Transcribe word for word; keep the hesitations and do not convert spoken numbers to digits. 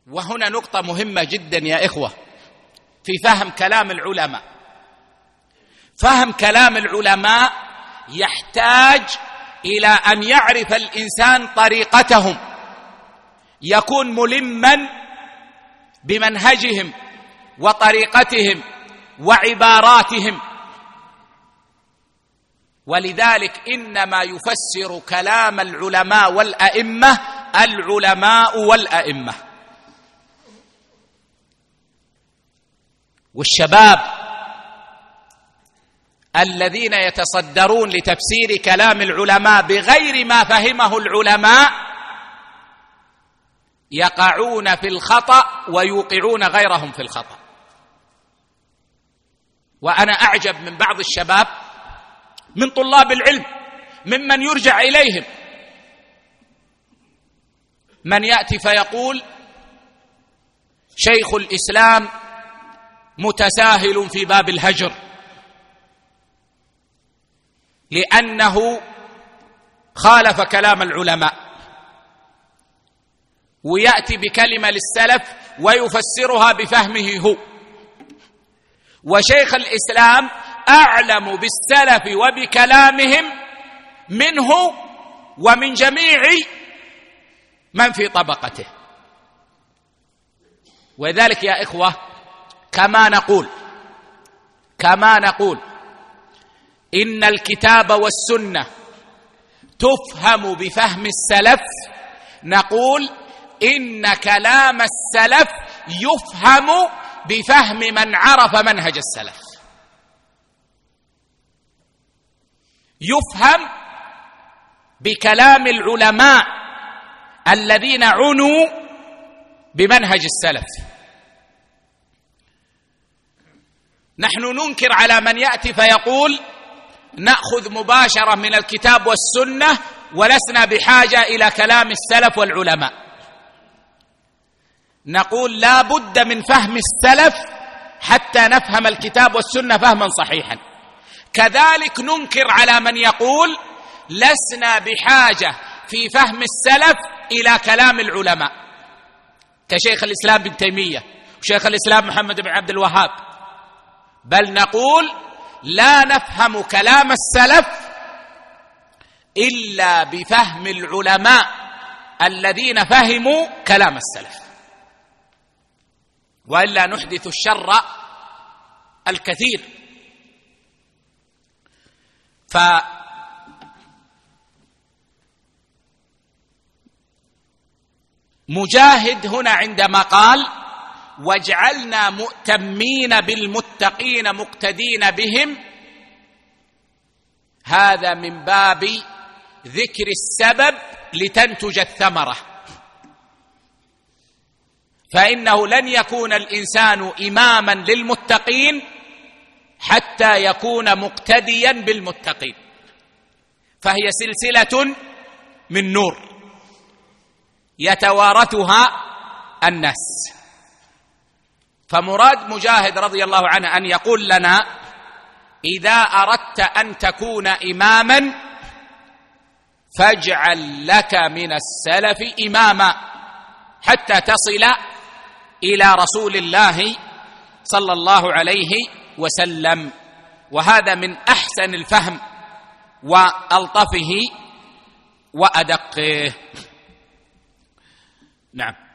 وهنا نقطة مهمة جدا يا إخوة في فهم كلام العلماء. فهم كلام العلماء يحتاج إلى أن يعرف الإنسان طريقتهم، يكون ملما بمنهجهم وطريقتهم وعباراتهم. ولذلك إنما يفسر كلام العلماء والأئمة العلماء والأئمة. والشباب الذين يتصدرون لتفسير كلام العلماء بغير ما فهمه العلماء يقعون في الخطأ ويوقعون غيرهم في الخطأ. وأنا أعجب من بعض الشباب من طلاب العلم ممن يرجع إليهم من يأتي فيقول شيخ الإسلام متساهل في باب الهجر لأنه خالف كلام العلماء، ويأتي بكلمة للسلف ويفسرها بفهمه هو. وشيخ الإسلام أعلم بالسلف وبكلامهم منه ومن جميع من في طبقته. وذلك يا إخوة كما نقول كما نقول إن الكتاب والسنة تفهم بفهم السلف، نقول إن كلام السلف يفهم بفهم من عرف منهج السلف، يفهم بكلام العلماء الذين عنوا بمنهج السلف. نحن ننكر على من يأتي فيقول نأخذ مباشرة من الكتاب والسنة ولسنا بحاجة إلى كلام السلف والعلماء. نقول لا بد من فهم السلف حتى نفهم الكتاب والسنة فهما صحيحا. كذلك ننكر على من يقول لسنا بحاجة في فهم السلف إلى كلام العلماء كشيخ الإسلام ابن تيمية وشيخ الإسلام محمد بن عبد الوهاب، بل نقول لا نفهم كلام السلف إلا بفهم العلماء الذين فهموا كلام السلف، وإلا نحدث الشر الكثير. فمجاهد هنا عندما قال واجعلنا مؤتمين بالمتقين مقتدين بهم، هذا من باب ذكر السبب لتنتج الثمرة، فإنه لن يكون الإنسان إماما للمتقين حتى يكون مقتديا بالمتقين، فهي سلسلة من نور يتوارثها الناس. فمراد مجاهد رضي الله عنه أن يقول لنا إذا أردت أن تكون إماما فاجعل لك من السلف إماما حتى تصل إلى رسول الله صلى الله عليه وسلم. وهذا من أحسن الفهم وألطفه وأدقه. نعم.